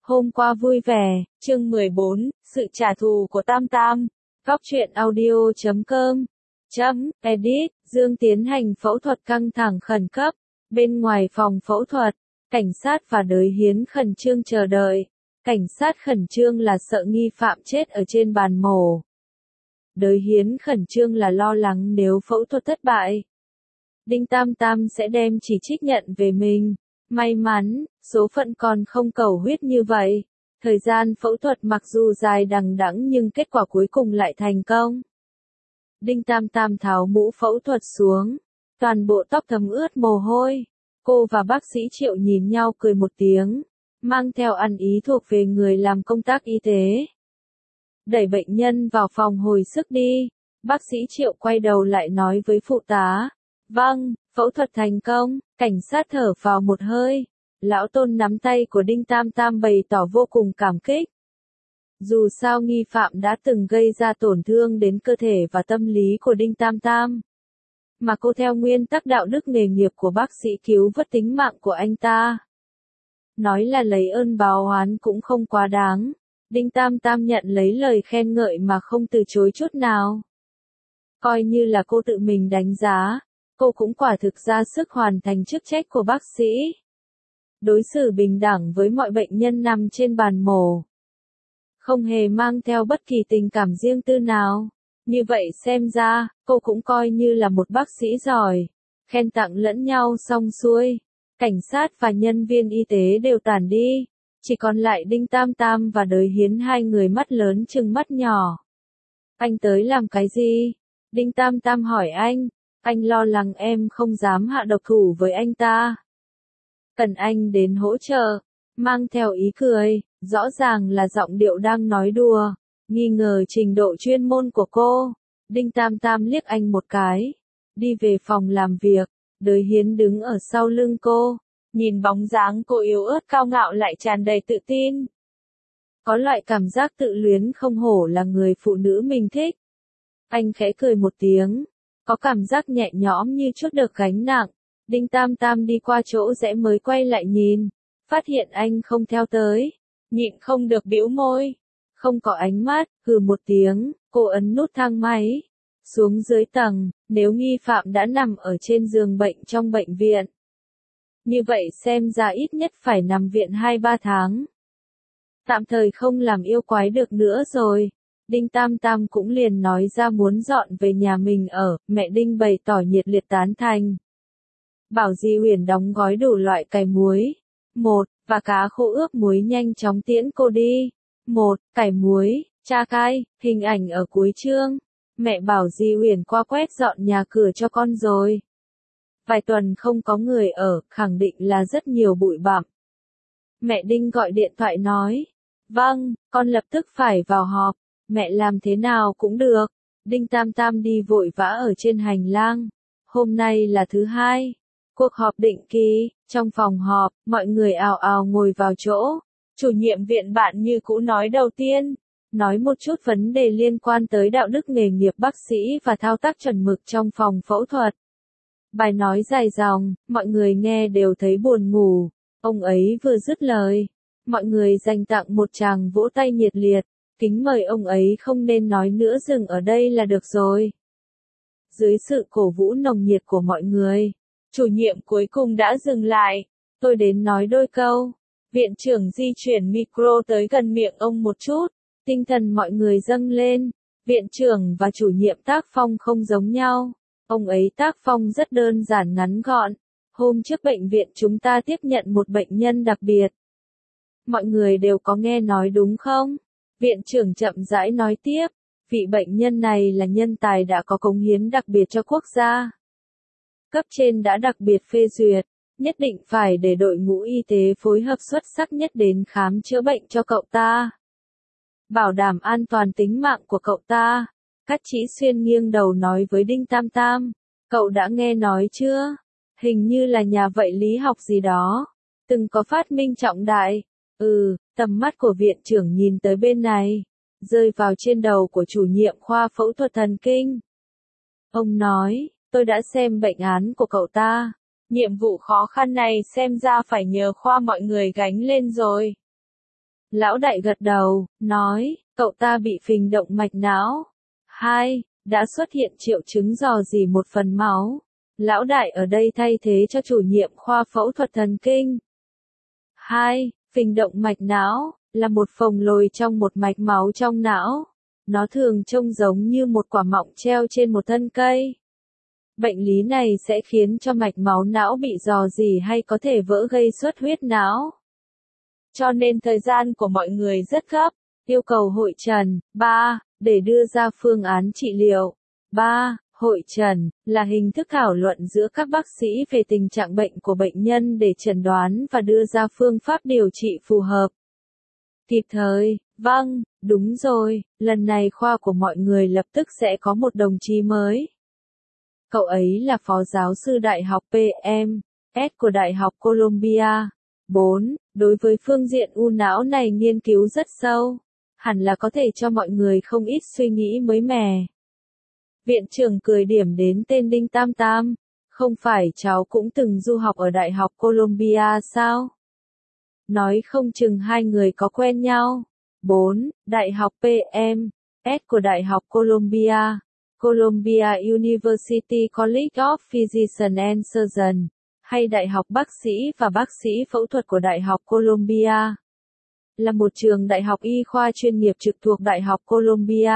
Hôm qua vui vẻ, chương 14, sự trả thù của Tam Tam. Góc truyện audio.com. Edit, Dương tiến hành phẫu thuật căng thẳng khẩn cấp. Bên ngoài phòng phẫu thuật, cảnh sát và Đới Hiến khẩn trương chờ đợi. Cảnh sát khẩn trương là sợ nghi phạm chết ở trên bàn mổ. Đới Hiến khẩn trương là lo lắng nếu phẫu thuật thất bại, Đinh Tam Tam sẽ đem chỉ trích nhận về mình. May mắn, số phận còn không cầu huyết như vậy. Thời gian phẫu thuật mặc dù dài đằng đẵng nhưng kết quả cuối cùng lại thành công. Đinh Tam Tam tháo mũ phẫu thuật xuống. Toàn bộ tóc thấm ướt mồ hôi. Cô và bác sĩ Triệu nhìn nhau cười một tiếng, mang theo ăn ý thuộc về người làm công tác y tế. Đẩy bệnh nhân vào phòng hồi sức đi. Bác sĩ Triệu quay đầu lại nói với phụ tá. Vâng, phẫu thuật thành công. Cảnh sát thở vào một hơi. Lão Tôn nắm tay của Đinh Tam Tam bày tỏ vô cùng cảm kích. Dù sao nghi phạm đã từng gây ra tổn thương đến cơ thể và tâm lý của Đinh Tam Tam, mà cô theo nguyên tắc đạo đức nghề nghiệp của bác sĩ cứu vớt tính mạng của anh ta. Nói là lấy ơn báo oán cũng không quá đáng. Đinh Tam Tam nhận lấy lời khen ngợi mà không từ chối chút nào. Coi như là cô tự mình đánh giá, cô cũng quả thực ra sức hoàn thành chức trách của bác sĩ. Đối xử bình đẳng với mọi bệnh nhân nằm trên bàn mổ. Không hề mang theo bất kỳ tình cảm riêng tư nào. Như vậy xem ra, cô cũng coi như là một bác sĩ giỏi. Khen tặng lẫn nhau xong xuôi. Cảnh sát và nhân viên y tế đều tản đi. Chỉ còn lại Đinh Tam Tam và Đới Hiến, hai người mắt lớn trừng mắt nhỏ. Anh tới làm cái gì? Đinh Tam Tam hỏi anh. Anh lo lắng em không dám hạ độc thủ với anh ta. Cần anh đến hỗ trợ. Mang theo ý cười, rõ ràng là giọng điệu đang nói đùa. Nghi ngờ trình độ chuyên môn của cô. Đinh Tam Tam liếc anh một cái. Đi về phòng làm việc. Đới Hiến đứng ở sau lưng cô. Nhìn bóng dáng cô yếu ớt cao ngạo lại tràn đầy tự tin. Có loại cảm giác tự luyến không hổ là người phụ nữ mình thích. Anh khẽ cười một tiếng. Có cảm giác nhẹ nhõm như chút được gánh nặng. Đinh Tam Tam đi qua chỗ rẽ mới quay lại nhìn. Phát hiện anh không theo tới. Nhịn không được bĩu môi. Không có ánh mắt, hừ một tiếng, cô ấn nút thang máy. Xuống dưới tầng, nếu nghi phạm đã nằm ở trên giường bệnh trong bệnh viện. Như vậy xem ra ít nhất phải nằm viện 2-3 tháng. Tạm thời không làm yêu quái được nữa rồi. Đinh Tam Tam cũng liền nói ra muốn dọn về nhà mình ở, mẹ Đinh bày tỏ nhiệt liệt tán thành. Bảo Di Huyền đóng gói đủ loại cải muối. Và cá khô ướp muối nhanh chóng tiễn cô đi. Cải muối, cha cay, hình ảnh ở cuối chương. Mẹ bảo Di Huyền qua quét dọn nhà cửa cho con rồi. Vài tuần không có người ở, khẳng định là rất nhiều bụi bặm. Mẹ Đinh gọi điện thoại nói. Vâng, con lập tức phải vào họp. Mẹ làm thế nào cũng được. Đinh Tam Tam đi vội vã ở trên hành lang. Hôm nay là thứ hai. Cuộc họp định kỳ. Trong phòng họp, mọi người ào ào ngồi vào chỗ. Chủ nhiệm viện Bạn như cũ nói đầu tiên. Nói một chút vấn đề liên quan tới đạo đức nghề nghiệp bác sĩ và thao tác chuẩn mực trong phòng phẫu thuật. Bài nói dài dòng, mọi người nghe đều thấy buồn ngủ. Ông ấy vừa dứt lời. Mọi người dành tặng một tràng vỗ tay nhiệt liệt. Kính mời ông ấy không nên nói nữa, dừng ở đây là được rồi. Dưới sự cổ vũ nồng nhiệt của mọi người, chủ nhiệm cuối cùng đã dừng lại. Tôi đến nói đôi câu. Viện trưởng di chuyển micro tới gần miệng ông một chút. Tinh thần mọi người dâng lên. Viện trưởng và chủ nhiệm tác phong không giống nhau. Ông ấy tác phong rất đơn giản ngắn gọn. Hôm trước bệnh viện chúng ta tiếp nhận một bệnh nhân đặc biệt. Mọi người đều có nghe nói đúng không? Viện trưởng chậm rãi nói tiếp. Vị bệnh nhân này là nhân tài đã có cống hiến đặc biệt cho quốc gia. Cấp trên đã đặc biệt phê duyệt. Nhất định phải để đội ngũ y tế phối hợp xuất sắc nhất đến khám chữa bệnh cho cậu ta. Bảo đảm an toàn tính mạng của cậu ta. Cát Chí Xuyên nghiêng đầu nói với Đinh Tam Tam. Cậu đã nghe nói chưa? Hình như là nhà vật lý học gì đó. Từng có phát minh trọng đại. Tầm mắt của viện trưởng nhìn tới bên này. Rơi vào trên đầu của chủ nhiệm khoa phẫu thuật thần kinh. Ông nói, tôi đã xem bệnh án của cậu ta. Nhiệm vụ khó khăn này xem ra phải nhờ khoa mọi người gánh lên rồi. Lão đại gật đầu, nói, cậu ta bị phình động mạch não. 2. Đã xuất hiện triệu chứng rò rỉ một phần máu. Lão đại ở đây thay thế cho chủ nhiệm khoa phẫu thuật thần kinh. 2. Phình động mạch não là một phồng lồi trong một mạch máu trong não. Nó thường trông giống như một quả mọng treo trên một thân cây. Bệnh lý này sẽ khiến cho mạch máu não bị rò rỉ hay có thể vỡ gây xuất huyết não. Cho nên thời gian của mọi người rất gấp, yêu cầu hội chẩn. 3. Để đưa ra phương án trị liệu. 3. Hội chẩn là hình thức thảo luận giữa các bác sĩ về tình trạng bệnh của bệnh nhân để chẩn đoán và đưa ra phương pháp điều trị phù hợp. Kịp thời, vâng, đúng rồi, lần này khoa của mọi người lập tức sẽ có một đồng chí mới. Cậu ấy là phó giáo sư Đại học PM.S của Đại học Columbia. 4. Đối với phương diện u não này nghiên cứu rất sâu, hẳn là có thể cho mọi người không ít suy nghĩ mới mẻ. Viện trưởng cười điểm đến tên Đinh Tam Tam, không phải cháu cũng từng du học ở Đại học Columbia sao? Nói không chừng hai người có quen nhau. 4. Đại học PM.S của Đại học Columbia. Columbia University College of Physicians and Surgeons, hay Đại học Bác sĩ và Bác sĩ Phẫu thuật của Đại học Columbia, là một trường đại học y khoa chuyên nghiệp trực thuộc Đại học Columbia.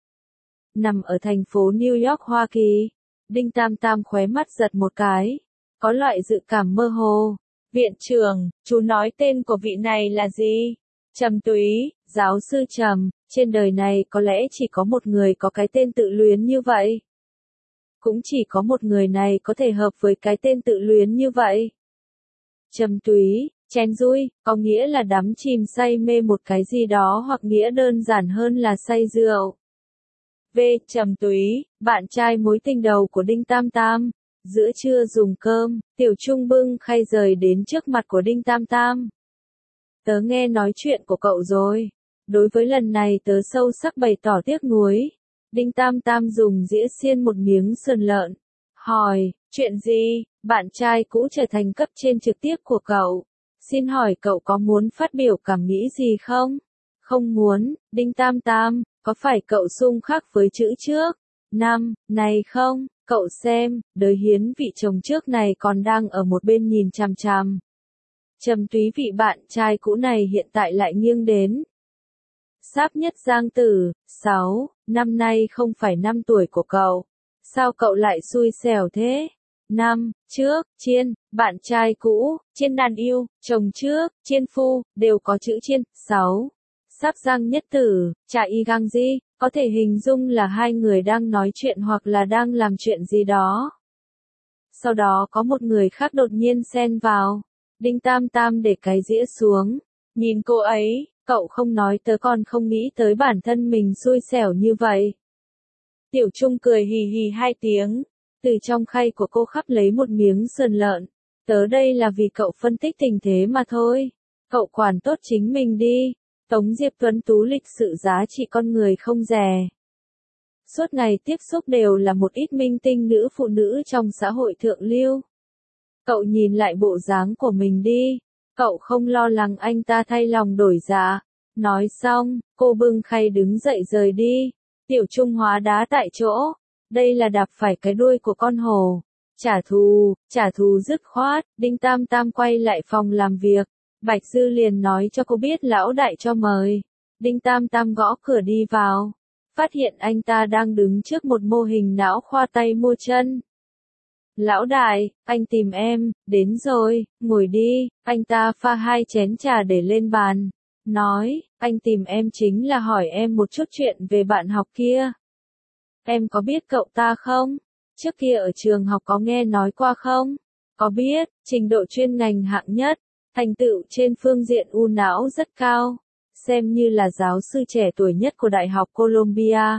Nằm ở thành phố New York, Hoa Kỳ. Đinh Tam Tam khóe mắt giật một cái, có loại dự cảm mơ hồ. Viện trưởng, chú nói tên của vị này là gì? Trầm Túy, giáo sư Trầm, trên đời này có lẽ chỉ có một người có cái tên tự luyến như vậy. Cũng chỉ có một người này có thể hợp với cái tên tự luyến như vậy. Trầm Túy, chén dui, có nghĩa là đắm chìm say mê một cái gì đó hoặc nghĩa đơn giản hơn là say rượu. V. Trầm Túy, bạn trai mối tình đầu của Đinh Tam Tam. Giữa trưa dùng cơm, Tiểu Trung bưng khay rời đến trước mặt của Đinh Tam Tam. Tớ nghe nói chuyện của cậu rồi. Đối với lần này tớ sâu sắc bày tỏ tiếc nuối. Đinh Tam Tam dùng dĩa xiên một miếng sườn lợn. Hỏi, chuyện gì? Bạn trai cũ trở thành cấp trên trực tiếp của cậu. Xin hỏi cậu có muốn phát biểu cảm nghĩ gì không? Không muốn. Đinh Tam Tam, có phải cậu xung khắc với chữ trước? Này không, cậu xem, đời hiến vị chồng trước này còn đang ở một bên nhìn chằm chằm. Trầm Túy vị bạn trai cũ này hiện tại lại nghiêng đến. Sáp Nhất Giang Tử, 6, năm nay không phải 5 tuổi của cậu. Sao cậu lại xui xẻo thế? Năm trước, Chiên, bạn trai cũ, Chiên đàn yêu, chồng trước, Chiên phu, đều có chữ Chiên. 6. Sáp Giang Nhất Tử, Trà Y Gang Di, có thể hình dung là hai người đang nói chuyện hoặc là đang làm chuyện gì đó. Sau đó có một người khác đột nhiên xen vào. Đinh Tam Tam để cái dĩa xuống. Nhìn cô ấy, cậu không nói tớ còn không nghĩ tới bản thân mình xui xẻo như vậy. Tiểu Trung cười hì hì 2 tiếng. Từ trong khay của cô khắp lấy một miếng sườn lợn. Tớ đây là vì cậu phân tích tình thế mà thôi. Cậu quản tốt chính mình đi. Tống Diệp Tuấn Tú lịch sự giá trị con người không rẻ. Suốt ngày tiếp xúc đều là một ít minh tinh nữ phụ nữ trong xã hội thượng lưu. Cậu nhìn lại bộ dáng của mình đi. Cậu không lo lắng anh ta thay lòng đổi dạ. Nói xong, cô bưng khay đứng dậy rời đi. Tiểu Trung hóa đá tại chỗ. Đây là đạp phải cái đuôi của con hổ. Trả thù dứt khoát. Đinh Tam Tam quay lại phòng làm việc. Bạch Dư liền nói cho cô biết lão đại cho mời. Đinh Tam Tam gõ cửa đi vào. Phát hiện anh ta đang đứng trước một mô hình não khoa tay mua chân. Lão đại, anh tìm em, đến rồi, ngồi đi. Anh ta pha 2 chén trà để lên bàn. Nói, anh tìm em chính là hỏi em một chút chuyện về bạn học kia. Em có biết cậu ta không? Trước kia ở trường học có nghe nói qua không? Có biết, trình độ chuyên ngành hạng nhất, thành tựu trên phương diện u não rất cao, xem như là giáo sư trẻ tuổi nhất của Đại học Columbia.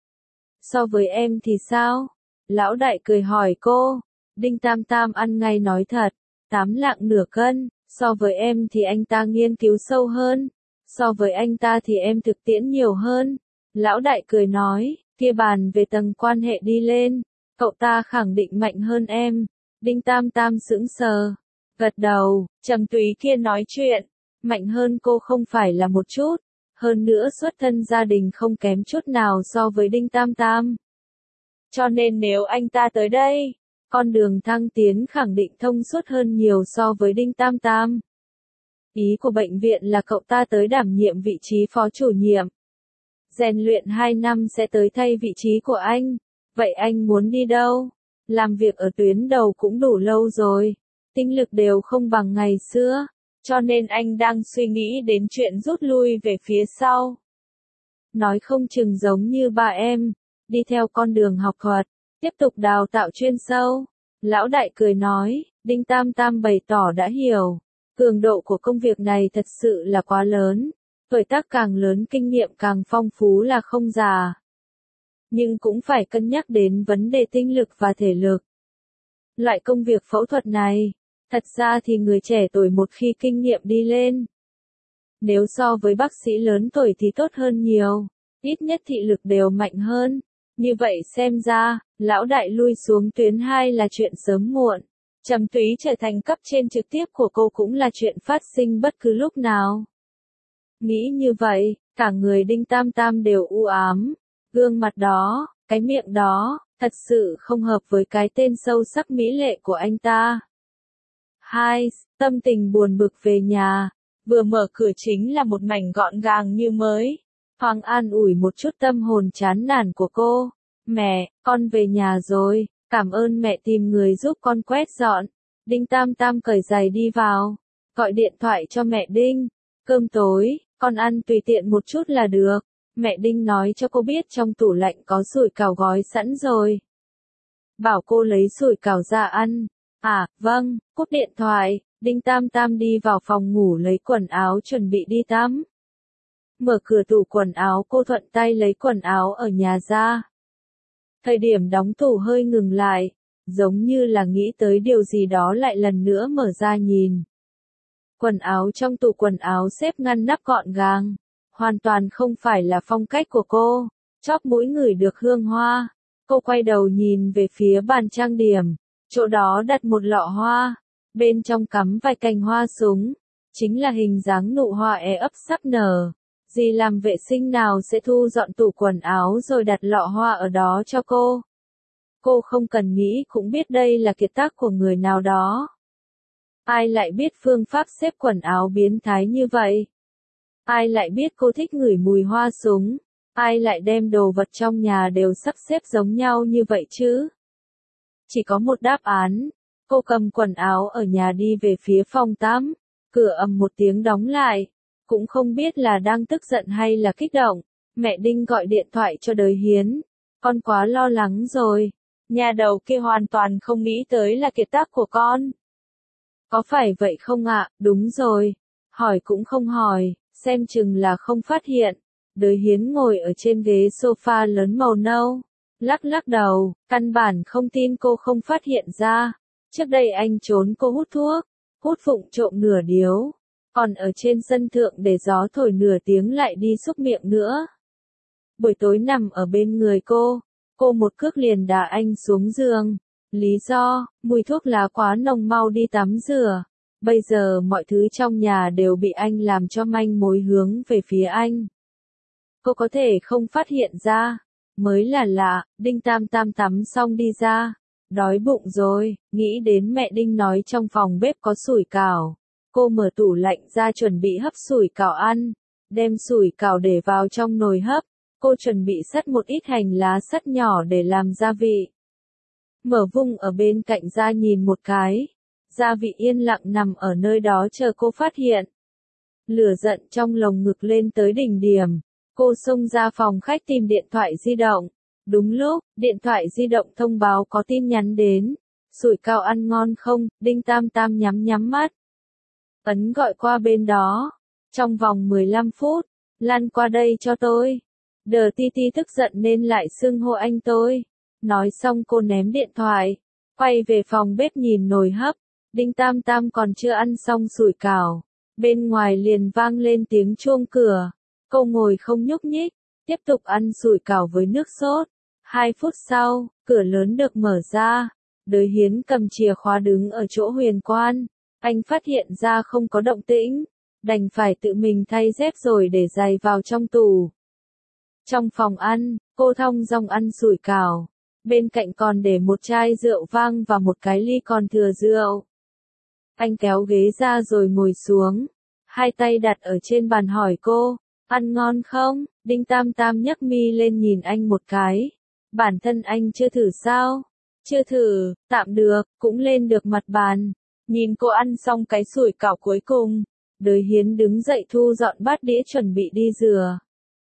So với em thì sao? Lão đại cười hỏi cô. Đinh Tam Tam ăn ngay nói thật, 8 lạng nửa cân, so với em thì anh ta nghiên cứu sâu hơn, so với anh ta thì em thực tiễn nhiều hơn. Lão đại cười nói, kia bàn về tầng quan hệ đi lên, cậu ta khẳng định mạnh hơn em. Đinh Tam Tam sững sờ, gật đầu. Trầm Túy kia nói chuyện, mạnh hơn cô không phải là một chút, hơn nữa xuất thân gia đình không kém chút nào so với Đinh Tam Tam. Cho nên nếu anh ta tới đây, con đường thăng tiến khẳng định thông suốt hơn nhiều so với Đinh Tam Tam. Ý của bệnh viện là cậu ta tới đảm nhiệm vị trí phó chủ nhiệm. Rèn luyện 2 năm sẽ tới thay vị trí của anh. Vậy anh muốn đi đâu? Làm việc ở tuyến đầu cũng đủ lâu rồi. Tinh lực đều không bằng ngày xưa. Cho nên anh đang suy nghĩ đến chuyện rút lui về phía sau. Nói không chừng giống như ba em. Đi theo con đường học thuật. Tiếp tục đào tạo chuyên sâu. Lão đại cười nói. Đinh Tam Tam bày tỏ đã hiểu. Cường độ của công việc này thật sự là quá lớn. Tuổi tác càng lớn kinh nghiệm càng phong phú là không già. Nhưng cũng phải cân nhắc đến vấn đề tinh lực và thể lực. Loại công việc phẫu thuật này, thật ra thì người trẻ tuổi một khi kinh nghiệm đi lên. Nếu so với bác sĩ lớn tuổi thì tốt hơn nhiều, ít nhất thị lực đều mạnh hơn. Như vậy xem ra, lão đại lui xuống tuyến 2 là chuyện sớm muộn. Trầm Túy trở thành cấp trên trực tiếp của cô cũng là chuyện phát sinh bất cứ lúc nào. Nghĩ như vậy, cả người Đinh Tam Tam đều u ám. Gương mặt đó, cái miệng đó, thật sự không hợp với cái tên sâu sắc mỹ lệ của anh ta. 2. Tâm tình buồn bực về nhà. Vừa mở cửa chính là một mảnh gọn gàng như mới. Hoàng an ủi một chút tâm hồn chán nản của cô. Mẹ, con về nhà rồi, cảm ơn mẹ tìm người giúp con quét dọn. Đinh Tam Tam cởi giày đi vào. Gọi điện thoại cho mẹ Đinh. Cơm tối, con ăn tùy tiện một chút là được. Mẹ Đinh nói cho cô biết trong tủ lạnh có sủi cảo gói sẵn rồi. Bảo cô lấy sủi cảo ra ăn. À, vâng, cúp điện thoại, Đinh Tam Tam đi vào phòng ngủ lấy quần áo chuẩn bị đi tắm. Mở cửa tủ quần áo cô thuận tay lấy quần áo ở nhà ra. Thời điểm đóng tủ hơi ngừng lại, giống như là nghĩ tới điều gì đó lại lần nữa mở ra nhìn. Quần áo trong tủ quần áo xếp ngăn nắp gọn gàng. Hoàn toàn không phải là phong cách của cô. Chóp mũi ngửi được hương hoa. Cô quay đầu nhìn về phía bàn trang điểm. Chỗ đó đặt một lọ hoa. Bên trong cắm vài cành hoa súng. Chính là hình dáng nụ hoa ấp sắp nở. Dì làm vệ sinh nào sẽ thu dọn tủ quần áo rồi đặt lọ hoa ở đó cho cô. Cô không cần nghĩ cũng biết đây là kiệt tác của người nào đó. Ai lại biết phương pháp xếp quần áo biến thái như vậy? Ai lại biết cô thích ngửi mùi hoa súng? Ai lại đem đồ vật trong nhà đều sắp xếp giống nhau như vậy chứ? Chỉ có một đáp án. Cô cầm quần áo ở nhà đi về phía phòng tắm. Cửa ầm một tiếng đóng lại. Cũng không biết là đang tức giận hay là kích động. Mẹ Đinh gọi điện thoại cho Đời Hiến. Con quá lo lắng rồi. Nhà đầu kia hoàn toàn không nghĩ tới là kiệt tác của con. Có phải vậy không ạ? Đúng rồi. Hỏi cũng không hỏi, xem chừng là không phát hiện. Đời Hiến ngồi ở trên ghế sofa lớn màu nâu. Lắc lắc đầu, căn bản không tin cô không phát hiện ra. Trước đây anh trốn cô hút thuốc, hút phụng trộm nửa điếu. Còn ở trên sân thượng để gió thổi nửa tiếng lại đi xúc miệng nữa. Buổi tối nằm ở bên người cô một cước liền đá anh xuống giường. Lý do, mùi thuốc lá quá nồng mau đi tắm rửa. Bây giờ mọi thứ trong nhà đều bị anh làm cho manh mối hướng về phía anh. Cô có thể không phát hiện ra. Mới là lạ, Đinh Tam Tam tắm xong đi ra. Đói bụng rồi, nghĩ đến mẹ Đinh nói trong phòng bếp có sủi cảo. Cô mở tủ lạnh ra chuẩn bị hấp sủi cảo ăn. Đem sủi cảo để vào trong nồi hấp. Cô chuẩn bị xắt một ít hành lá sắt nhỏ để làm gia vị. Mở vung ở bên cạnh ra nhìn một cái. Gia vị yên lặng nằm ở nơi đó chờ cô phát hiện. Lửa giận trong lồng ngực lên tới đỉnh điểm. Cô xông ra phòng khách tìm điện thoại di động. Đúng lúc, điện thoại di động thông báo có tin nhắn đến. Sủi cảo ăn ngon không? Đinh Tam Tam nhắm mắt. Ấn gọi qua bên đó. Trong vòng 15 phút, lăn qua đây cho tôi. Đờ Ti Ti tức giận nên lại xưng hô anh tôi. Nói xong cô ném điện thoại. Quay về phòng bếp nhìn nồi hấp. Đinh Tam Tam còn chưa ăn xong sủi cảo. Bên ngoài liền vang lên tiếng chuông cửa. Cô ngồi không nhúc nhích. Tiếp tục ăn sủi cảo với nước sốt. 2 phút sau, cửa lớn được mở ra. Đời Hiến cầm chìa khóa đứng ở chỗ huyền quan. Anh phát hiện ra không có động tĩnh. đành phải tự mình thay dép rồi để giày vào trong tủ. Trong phòng ăn, cô thong dong ăn sủi cảo. Bên cạnh còn để một chai rượu vang và một cái ly còn thừa rượu. Anh kéo ghế ra rồi ngồi xuống. Hai tay đặt ở trên bàn hỏi cô, ăn ngon không? Đinh Tam Tam nhấc mi lên nhìn anh một cái. Bản thân anh chưa thử sao? Chưa thử, tạm được, cũng lên được mặt bàn. Nhìn cô ăn xong cái sủi cảo cuối cùng, Đới Hiến đứng dậy thu dọn bát đĩa chuẩn bị đi rửa.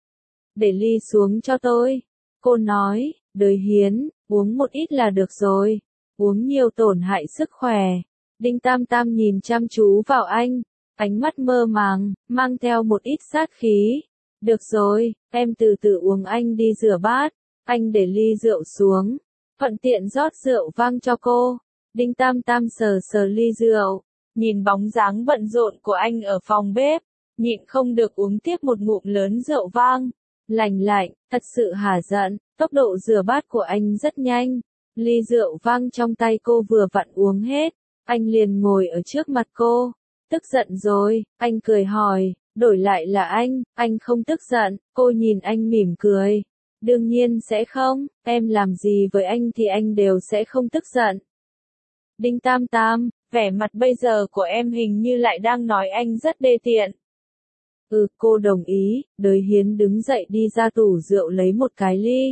Để ly xuống cho tôi. Cô nói, Đới Hiến, uống một ít là được rồi. Uống nhiều tổn hại sức khỏe. Đinh Tam Tam nhìn chăm chú vào anh. Ánh mắt mơ màng, mang theo một ít sát khí. Được rồi, em từ từ uống, anh đi rửa bát. Anh để ly rượu xuống. Thuận tiện rót rượu vang cho cô. Đinh Tam Tam sờ sờ ly rượu. Nhìn bóng dáng bận rộn của anh ở phòng bếp. Nhịn không được uống tiếp một ngụm lớn rượu vang. Lành lạnh, thật sự hả giận. Tốc độ rửa bát của anh rất nhanh. Ly rượu vang trong tay cô vừa vặn uống hết. Anh liền ngồi ở trước mặt cô. Tức giận rồi, anh cười hỏi, đổi lại là anh không tức giận. Cô nhìn anh mỉm cười. Đương nhiên sẽ không, em làm gì với anh thì anh đều sẽ không tức giận. Đinh Tam Tam, vẻ mặt bây giờ của em hình như lại đang nói anh rất đê tiện. Cô đồng ý. Đới Hiến đứng dậy đi ra tủ rượu lấy một cái ly.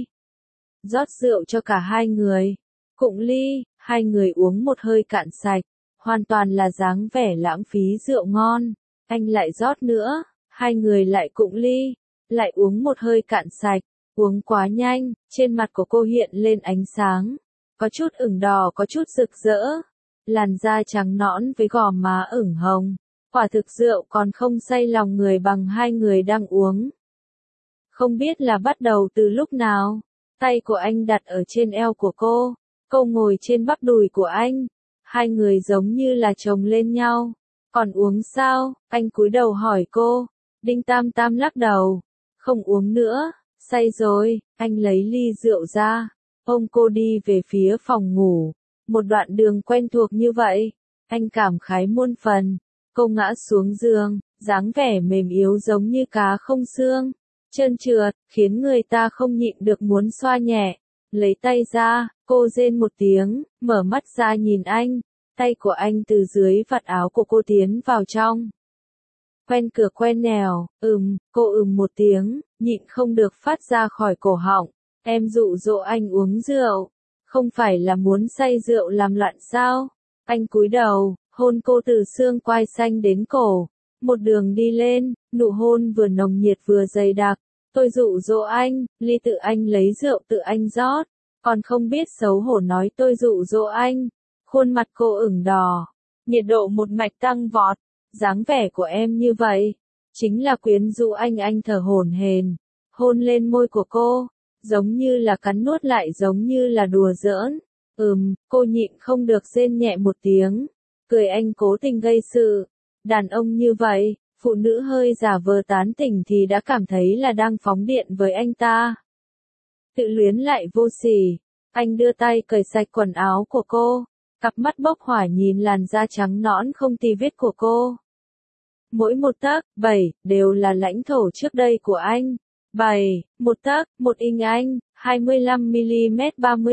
Rót rượu cho cả hai người. Cụng ly, hai người uống một hơi cạn sạch. Hoàn toàn là dáng vẻ lãng phí rượu ngon. Anh lại rót nữa, hai người lại cụng ly, lại uống một hơi cạn sạch. Uống quá nhanh, trên mặt của cô hiện lên ánh sáng. Có chút ửng đỏ, có chút rực rỡ. Làn da trắng nõn với gò má ửng hồng. Quả thực rượu còn không say lòng người bằng hai người đang uống. Không biết là bắt đầu từ lúc nào. Tay của anh đặt ở trên eo của cô ngồi trên bắp đùi của anh. Hai người giống như là chồng lên nhau. Còn uống sao? Anh cúi đầu hỏi cô. Đinh Tam Tam lắc đầu. Không uống nữa, say rồi. Anh lấy ly rượu ra. Ôm cô đi về phía phòng ngủ. Một đoạn đường quen thuộc như vậy. Anh cảm khái muôn phần. Cô ngã xuống giường, dáng vẻ mềm yếu giống như cá không xương. Trơn trượt, khiến người ta không nhịn được muốn xoa nhẹ. Lấy tay ra, cô rên một tiếng, mở mắt ra nhìn anh. Tay của anh từ dưới vạt áo của cô tiến vào trong. Quen cửa quen nẻo, cô một tiếng, nhịn không được phát ra khỏi cổ họng. Em dụ dỗ anh uống rượu. Không phải là muốn say rượu làm loạn sao? Anh cúi đầu, hôn cô từ xương quai xanh đến cổ. Một đường đi lên, nụ hôn vừa nồng nhiệt vừa dày đặc. Tôi dụ dỗ anh, ly tự anh lấy rượu tự anh rót. Còn không biết xấu hổ nói tôi dụ dỗ anh. Khuôn mặt cô ửng đỏ. Nhiệt độ một mạch tăng vọt. Dáng vẻ của em như vậy. Chính là quyến rũ anh thở hổn hển. Hôn lên môi của cô. Giống như là cắn nuốt lại giống như là đùa giỡn. Cô nhịn không được rên nhẹ một tiếng. Cười anh cố tình gây sự. Đàn ông như vậy, phụ nữ hơi giả vờ tán tỉnh thì đã cảm thấy là đang phóng điện với anh ta. Tự luyến lại vô sỉ. Anh đưa tay cởi sạch quần áo của cô. Cặp mắt bốc hỏa nhìn làn da trắng nõn không tì vết của cô. Mỗi một tấc, 7, đều là lãnh thổ trước đây của anh. 7, một tấc, một inch anh, 25mm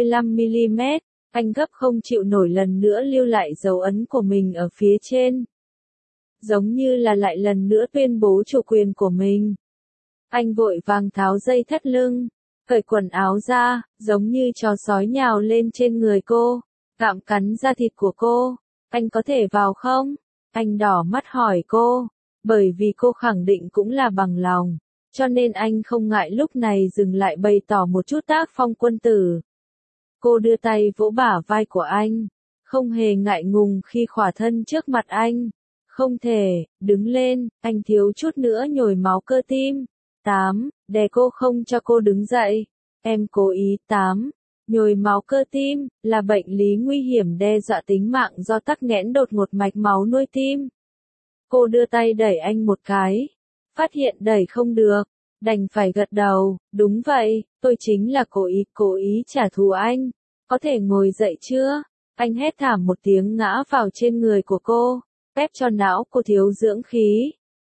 35mm. Anh gấp không chịu nổi lần nữa lưu lại dấu ấn của mình ở phía trên. Giống như là lại lần nữa tuyên bố chủ quyền của mình. Anh vội vàng tháo dây thắt lưng, cởi quần áo ra, giống như chó sói nhào lên trên người cô, gặm cắn da thịt của cô. Anh có thể vào không? Anh đỏ mắt hỏi cô, bởi vì cô khẳng định cũng là bằng lòng, cho nên anh không ngại lúc này dừng lại bày tỏ một chút tác phong quân tử. Cô đưa tay vỗ bả vai của anh, không hề ngại ngùng khi khỏa thân trước mặt anh. Không thể, đứng lên, anh thiếu chút nữa nhồi máu cơ tim. 8, đè cô không cho cô đứng dậy. Em cố ý. 8, nhồi máu cơ tim, là bệnh lý nguy hiểm đe dọa tính mạng do tắc nghẽn đột ngột mạch máu nuôi tim. Cô đưa tay đẩy anh một cái. Phát hiện đẩy không được, đành phải gật đầu. Đúng vậy, tôi chính là cố ý trả thù anh. Có thể ngồi dậy chưa? Anh hét thảm một tiếng ngã vào trên người của cô. Ép cho não cô thiếu dưỡng khí.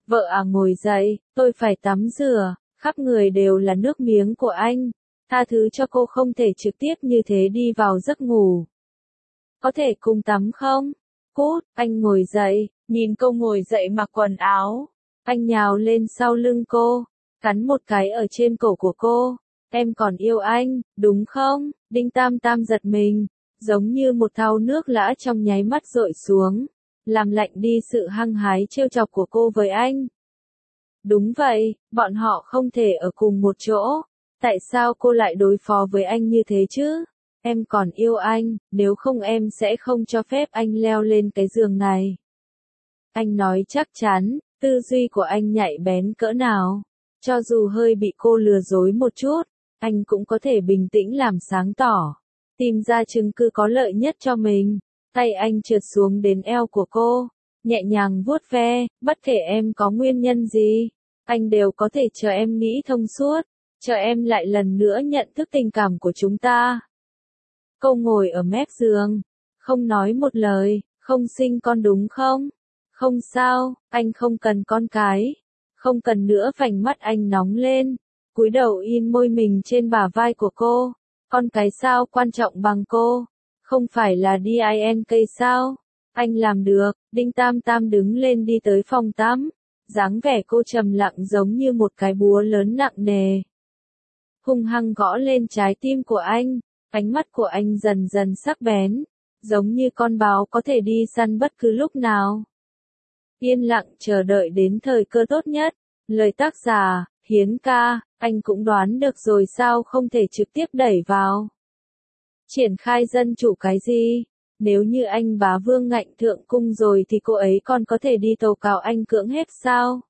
Vợ à ngồi dậy, tôi phải tắm rửa, khắp người đều là nước miếng của anh. Tha thứ cho cô không thể trực tiếp như thế đi vào giấc ngủ. Có thể cùng tắm không? Cút, anh ngồi dậy, nhìn cô ngồi dậy mặc quần áo. Anh nhào lên sau lưng cô, cắn một cái ở trên cổ của cô. Em còn yêu anh, đúng không? Đinh Tam Tam giật mình, giống như một thau nước lã trong nháy mắt dội xuống, làm lạnh đi sự hăng hái trêu chọc của cô với anh. Đúng vậy, bọn họ không thể ở cùng một chỗ. Tại sao cô lại đối phó với anh như thế chứ? Em còn yêu anh, nếu không em sẽ không cho phép anh leo lên cái giường này. Anh nói chắc chắn, tư duy của anh nhạy bén cỡ nào. Cho dù hơi bị cô lừa dối một chút, anh cũng có thể bình tĩnh làm sáng tỏ. Tìm ra chứng cứ có lợi nhất cho mình. Tay anh trượt xuống đến eo của cô, nhẹ nhàng vuốt ve, bất kể em có nguyên nhân gì, anh đều có thể chờ em nghĩ thông suốt, chờ em lại lần nữa nhận thức tình cảm của chúng ta. Cô ngồi ở mép giường, không nói một lời, không sinh con đúng không? Không sao, anh không cần con cái. Không cần nữa, vành mắt anh nóng lên, cúi đầu in môi mình trên bả vai của cô. Con cái sao quan trọng bằng cô? Không phải là DINK sao? Anh làm được. Đinh Tam Tam đứng lên đi tới phòng tắm. Dáng vẻ cô trầm lặng giống như một cái búa lớn nặng nề. Hung hăng gõ lên trái tim của anh. Ánh mắt của anh dần dần sắc bén, giống như con báo có thể đi săn bất cứ lúc nào. Yên lặng chờ đợi đến thời cơ tốt nhất. Lời tác giả, Hiến ca, anh cũng đoán được rồi sao không thể trực tiếp đẩy vào. Triển khai dân chủ cái gì? Nếu như anh bá vương ngạnh thượng cung rồi thì cô ấy còn có thể đi tố cáo anh cưỡng hiếp sao?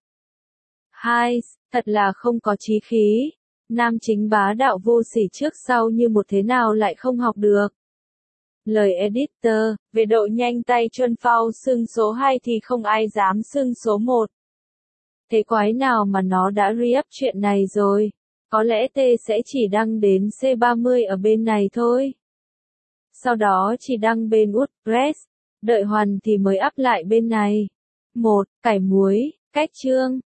Hai, thật là không có chí khí. Nam chính bá đạo vô sỉ trước sau như một thế nào lại không học được. Lời editor, về độ nhanh tay Chuân Phao xưng số 2 thì không ai dám xưng số 1. Thế quái nào mà nó đã re-up chuyện này rồi. Có lẽ T sẽ chỉ đăng đến C30 ở bên này thôi. Sau đó chỉ đăng bên WordPress. Đợi hoàn thì mới up lại bên này. 1. Cải muối, cách chương.